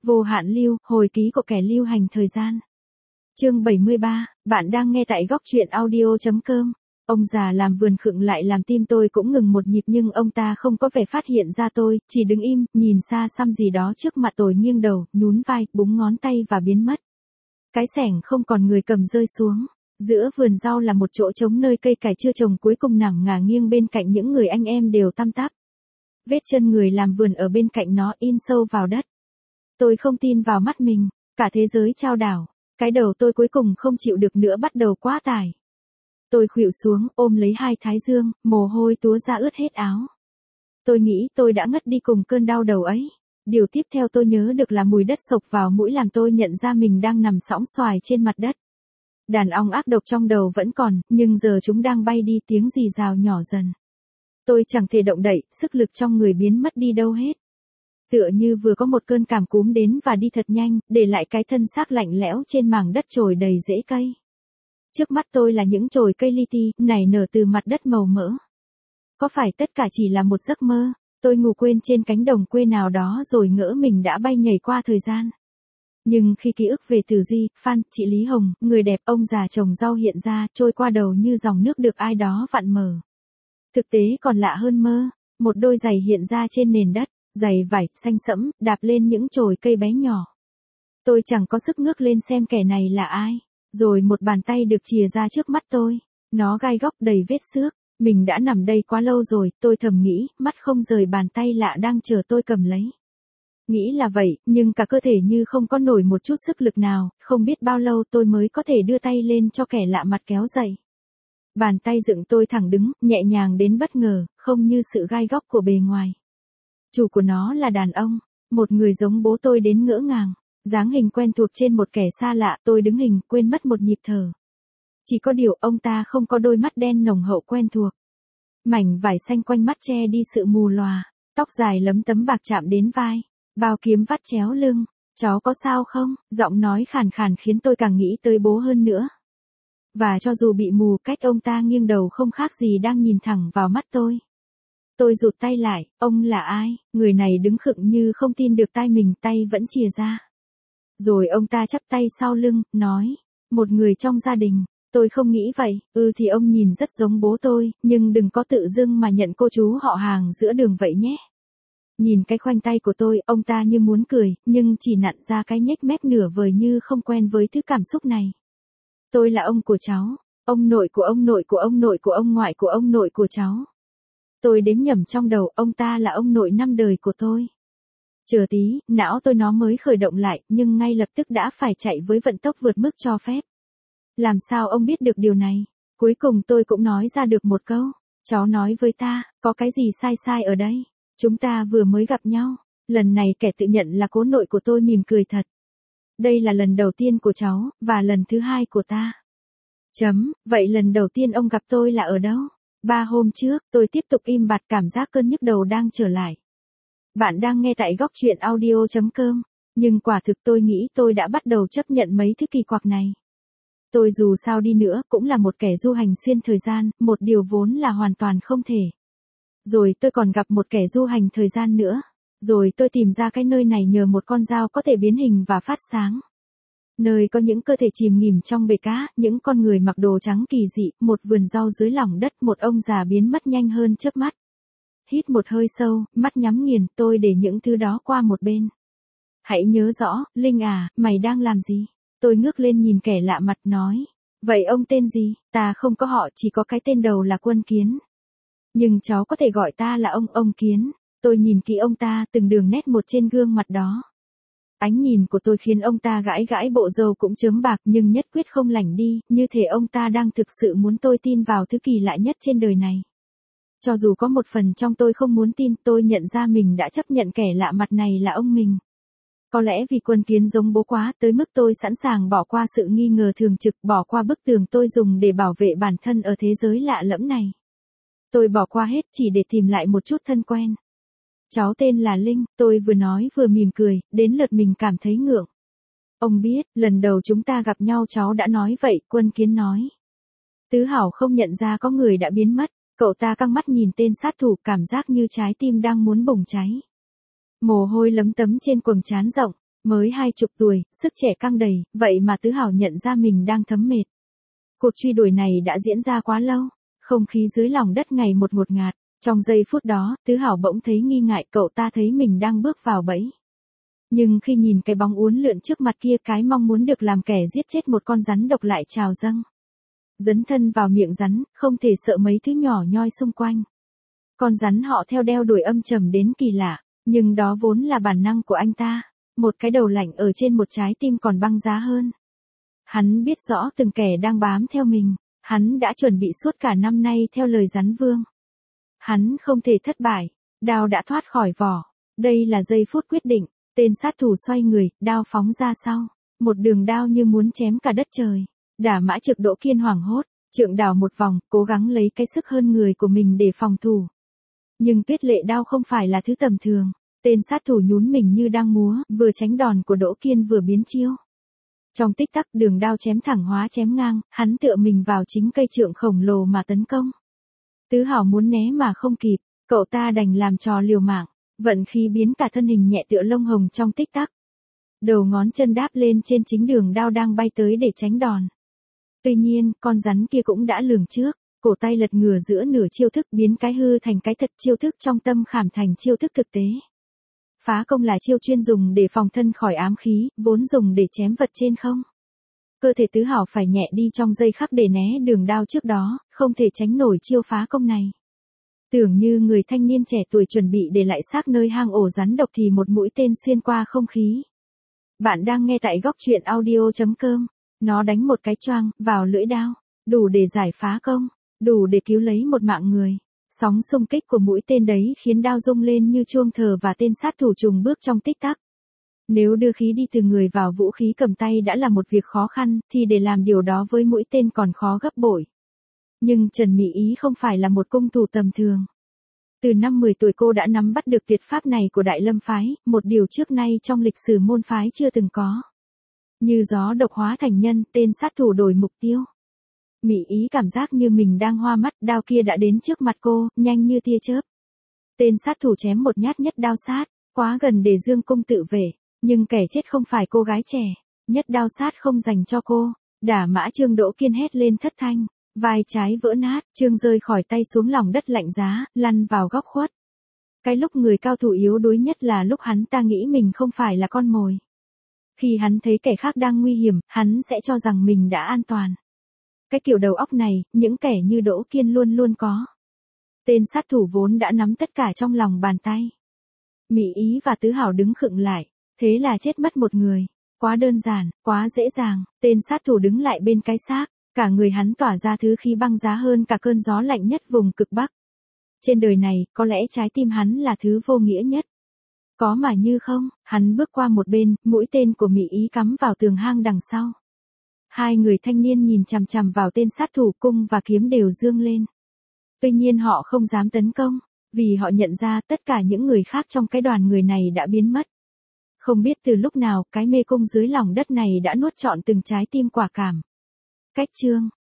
Vô hạn lưu, hồi ký của kẻ lưu hành thời gian. Chương 73, bạn đang nghe tại góc truyện audio.com. Ông già làm vườn khựng lại làm tim tôi cũng ngừng một nhịp, nhưng ông ta không có vẻ phát hiện ra tôi, chỉ đứng im, nhìn xa xăm gì đó trước mặt tôi, nghiêng đầu, nhún vai, búng ngón tay và biến mất. Cái xẻng không còn người cầm rơi xuống. Giữa vườn rau là một chỗ trống nơi cây cải chưa trồng cuối cùng nằm ngả nghiêng bên cạnh những người anh em đều tăm tắp. Vết chân người làm vườn ở bên cạnh nó in sâu vào đất. Tôi không tin vào mắt mình, cả thế giới chao đảo. Cái đầu tôi cuối cùng không chịu được nữa, bắt đầu quá tải. Tôi khuỵu xuống, ôm lấy hai thái dương, mồ hôi túa ra ướt hết áo. Tôi nghĩ tôi đã ngất đi cùng cơn đau đầu ấy. Điều tiếp theo tôi nhớ được là mùi đất sộc vào mũi làm tôi nhận ra mình đang nằm sõng xoài trên mặt đất. Đàn ong ác độc trong đầu vẫn còn, nhưng giờ chúng đang bay đi, tiếng rì rào nhỏ dần. Tôi chẳng thể động đậy, sức lực trong người biến mất đi đâu hết. Tựa như vừa có một cơn cảm cúm đến và đi thật nhanh, để lại cái thân xác lạnh lẽo trên mảng đất trồi đầy rễ cây. Trước mắt tôi là những chồi cây li ti, nảy nở từ mặt đất màu mỡ. Có phải tất cả chỉ là một giấc mơ? Tôi ngủ quên trên cánh đồng quê nào đó rồi ngỡ mình đã bay nhảy qua thời gian. Nhưng khi ký ức về Từ Di, Phan, chị Lý Hồng, người đẹp, ông già trồng rau hiện ra, trôi qua đầu như dòng nước được ai đó vặn mở. Thực tế còn lạ hơn mơ, một đôi giày hiện ra trên nền đất, giày vải, xanh sẫm, đạp lên những chồi cây bé nhỏ. Tôi chẳng có sức ngước lên xem kẻ này là ai. Rồi một bàn tay được chìa ra trước mắt tôi. Nó gai góc đầy vết xước. Mình đã nằm đây quá lâu rồi, tôi thầm nghĩ, mắt không rời bàn tay lạ đang chờ tôi cầm lấy. Nghĩ là vậy, nhưng cả cơ thể như không có nổi một chút sức lực nào, không biết bao lâu tôi mới có thể đưa tay lên cho kẻ lạ mặt kéo dậy. Bàn tay dựng tôi thẳng đứng, nhẹ nhàng đến bất ngờ, không như sự gai góc của bề ngoài. Chủ của nó là đàn ông, một người giống bố tôi đến ngỡ ngàng. Dáng hình quen thuộc trên một kẻ xa lạ, tôi đứng hình, quên mất một nhịp thở. Chỉ có điều ông ta không có đôi mắt đen nồng hậu quen thuộc. Mảnh vải xanh quanh mắt che đi sự mù lòa, tóc dài lấm tấm bạc chạm đến vai, bao kiếm vắt chéo lưng. Cháu có sao không? Giọng nói khàn khàn khiến tôi càng nghĩ tới bố hơn nữa. Và cho dù bị mù, cách ông ta nghiêng đầu không khác gì đang nhìn thẳng vào mắt tôi. Tôi rụt tay lại, ông là ai? Người này đứng khựng như không tin được tai mình, tay vẫn chìa ra. Rồi ông ta chắp tay sau lưng, nói, một người trong gia đình. Tôi không nghĩ vậy, thì ông nhìn rất giống bố tôi, nhưng đừng có tự dưng mà nhận cô chú họ hàng giữa đường vậy nhé. Nhìn cái khoanh tay của tôi, ông ta như muốn cười, nhưng chỉ nặn ra cái nhếch mép nửa vời như không quen với thứ cảm xúc này. Tôi là ông của cháu, ông nội của ông nội của ông nội của ông ngoại của ông nội của cháu. Tôi đếm nhẩm trong đầu, ông ta là ông nội 5 đời của tôi. Chờ tí, não tôi nó mới khởi động lại, nhưng ngay lập tức đã phải chạy với vận tốc vượt mức cho phép. Làm sao ông biết được điều này? Cuối cùng tôi cũng nói ra được một câu. Cháu nói với ta, có cái gì sai sai ở đây? Chúng ta vừa mới gặp nhau. Lần này kẻ tự nhận là cố nội của tôi mỉm cười thật. Đây là lần đầu tiên của cháu, và lần thứ hai của ta. Vậy lần đầu tiên ông gặp tôi là ở đâu? 3 hôm trước, tôi tiếp tục im bặt, cảm giác cơn nhức đầu đang trở lại. Bạn đang nghe tại góc truyện audio.com, nhưng quả thực tôi nghĩ tôi đã bắt đầu chấp nhận mấy thứ kỳ quặc này. Tôi dù sao đi nữa cũng là một kẻ du hành xuyên thời gian, một điều vốn là hoàn toàn không thể. Rồi tôi còn gặp một kẻ du hành thời gian nữa. Rồi tôi tìm ra cái nơi này nhờ một con dao có thể biến hình và phát sáng. Nơi có những cơ thể chìm nghỉm trong bể cá, những con người mặc đồ trắng kỳ dị, một vườn rau dưới lòng đất, một ông già biến mất nhanh hơn chớp mắt. Hít một hơi sâu, mắt nhắm nghiền, tôi để những thứ đó qua một bên. Hãy nhớ rõ, Linh à, mày đang làm gì? Tôi ngước lên nhìn kẻ lạ mặt nói. Vậy ông tên gì? Ta không có họ, chỉ có cái tên đầu là Quân Kiến. Nhưng cháu có thể gọi ta là ông Kiến. Tôi nhìn kỹ ông ta, từng đường nét một trên gương mặt đó. Ánh nhìn của tôi khiến ông ta gãi gãi bộ râu cũng chớm bạc, nhưng nhất quyết không lảnh đi, như thể ông ta đang thực sự muốn tôi tin vào thứ kỳ lạ nhất trên đời này. Cho dù có một phần trong tôi không muốn tin, tôi nhận ra mình đã chấp nhận kẻ lạ mặt này là ông mình. Có lẽ vì Quân Kiến giống bố quá tới mức tôi sẵn sàng bỏ qua sự nghi ngờ thường trực, bỏ qua bức tường tôi dùng để bảo vệ bản thân ở thế giới lạ lẫm này. Tôi bỏ qua hết chỉ để tìm lại một chút thân quen. Cháu tên là Linh, tôi vừa nói vừa mỉm cười, đến lượt mình cảm thấy ngượng. Ông biết, lần đầu chúng ta gặp nhau cháu đã nói vậy, Quân Kiến nói. Tứ Hảo không nhận ra có người đã biến mất, cậu ta căng mắt nhìn tên sát thủ, cảm giác như trái tim đang muốn bùng cháy. Mồ hôi lấm tấm trên quầng trán rộng, Mới 20 tuổi, sức trẻ căng đầy, vậy mà Tứ Hảo nhận ra mình đang thấm mệt. Cuộc truy đuổi này đã diễn ra quá lâu, không khí dưới lòng đất ngày một ngột ngạt. Trong giây phút đó, Tứ Hảo bỗng thấy nghi ngại, cậu ta thấy mình đang bước vào bẫy. Nhưng khi nhìn cái bóng uốn lượn trước mặt kia, cái mong muốn được làm kẻ giết chết một con rắn độc lại trào dâng. Dấn thân vào miệng rắn, không thể sợ mấy thứ nhỏ nhoi xung quanh. Con rắn họ theo đeo đuổi âm trầm đến kỳ lạ, nhưng đó vốn là bản năng của anh ta. Một cái đầu lạnh ở trên một trái tim còn băng giá hơn. Hắn biết rõ từng kẻ đang bám theo mình, hắn đã chuẩn bị suốt cả năm nay theo lời rắn vương. Hắn không thể thất bại, đao đã thoát khỏi vỏ. Đây là giây phút quyết định, tên sát thủ xoay người, đao phóng ra sau. Một đường đao như muốn chém cả đất trời. Đả Mã Trực Đỗ Kiên hoảng hốt, trượng đảo một vòng, cố gắng lấy cái sức hơn người của mình để phòng thủ. Nhưng Tuyết Lệ đao không phải là thứ tầm thường. Tên sát thủ nhún mình như đang múa, vừa tránh đòn của Đỗ Kiên vừa biến chiêu. Trong tích tắc, đường đao chém thẳng hóa chém ngang, hắn tựa mình vào chính cây trượng khổng lồ mà tấn công. Tứ Hảo muốn né mà không kịp, cậu ta đành làm trò liều mạng, vận khí biến cả thân hình nhẹ tựa lông hồng trong tích tắc. Đầu ngón chân đáp lên trên chính đường đao đang bay tới để tránh đòn. Tuy nhiên, con rắn kia cũng đã lường trước, cổ tay lật ngửa giữa nửa chiêu thức, biến cái hư thành cái thật, chiêu thức trong tâm khảm thành chiêu thức thực tế. Phá công là chiêu chuyên dùng để phòng thân khỏi ám khí, vốn dùng để chém vật trên không. Cơ thể Tứ Hảo phải nhẹ đi trong giây khắc để né đường đao trước đó, không thể tránh nổi chiêu phá công này. Tưởng như người thanh niên trẻ tuổi chuẩn bị để lại xác nơi hang ổ rắn độc thì một mũi tên xuyên qua không khí. Bạn đang nghe tại góc truyện audio.com. Nó đánh một cái choang vào lưỡi đao, đủ để giải phá công, đủ để cứu lấy một mạng người. Sóng xung kích của mũi tên đấy khiến đao rung lên như chuông thờ và tên sát thủ trùng bước trong tích tắc. Nếu đưa khí đi từ người vào vũ khí cầm tay đã là một việc khó khăn, thì để làm điều đó với mũi tên còn khó gấp bội. Nhưng Trần Mỹ Ý không phải là một cung thủ tầm thường. Từ năm 10 tuổi cô đã nắm bắt được tuyệt pháp này của Đại Lâm phái, một điều trước nay trong lịch sử môn phái chưa từng có. Như gió độc hóa thành nhân, tên sát thủ đổi mục tiêu. Mỹ Ý cảm giác như mình đang hoa mắt, đao kia đã đến trước mặt cô, nhanh như tia chớp. Tên sát thủ chém một nhát nhất đao sát, quá gần để dương cung tự vệ, nhưng kẻ chết không phải cô gái trẻ, nhất đao sát không dành cho cô. Đả Mã Trương Đỗ Kiên hét lên thất thanh, vai trái vỡ nát, Trương rơi khỏi tay xuống lòng đất lạnh giá, lăn vào góc khuất. Cái lúc người cao thủ yếu đuối nhất là lúc hắn ta nghĩ mình không phải là con mồi. Khi hắn thấy kẻ khác đang nguy hiểm, hắn sẽ cho rằng mình đã an toàn. Cái kiểu đầu óc này, những kẻ như Đỗ Kiên luôn luôn có. Tên sát thủ vốn đã nắm tất cả trong lòng bàn tay. Mỹ Ý và Tứ Hảo đứng khựng lại, thế là chết mất một người. Quá đơn giản, quá dễ dàng, tên sát thủ đứng lại bên cái xác, cả người hắn tỏa ra thứ khí băng giá hơn cả cơn gió lạnh nhất vùng cực Bắc. Trên đời này, có lẽ trái tim hắn là thứ vô nghĩa nhất. Có mà như không, hắn bước qua một bên, mũi tên của Mỹ Ý cắm vào tường hang đằng sau. Hai người thanh niên nhìn chằm chằm vào tên sát thủ, cung và kiếm đều dương lên. Tuy nhiên họ không dám tấn công, vì họ nhận ra tất cả những người khác trong cái đoàn người này đã biến mất. Không biết từ lúc nào, cái mê cung dưới lòng đất này đã nuốt trọn từng trái tim quả cảm. Cách chương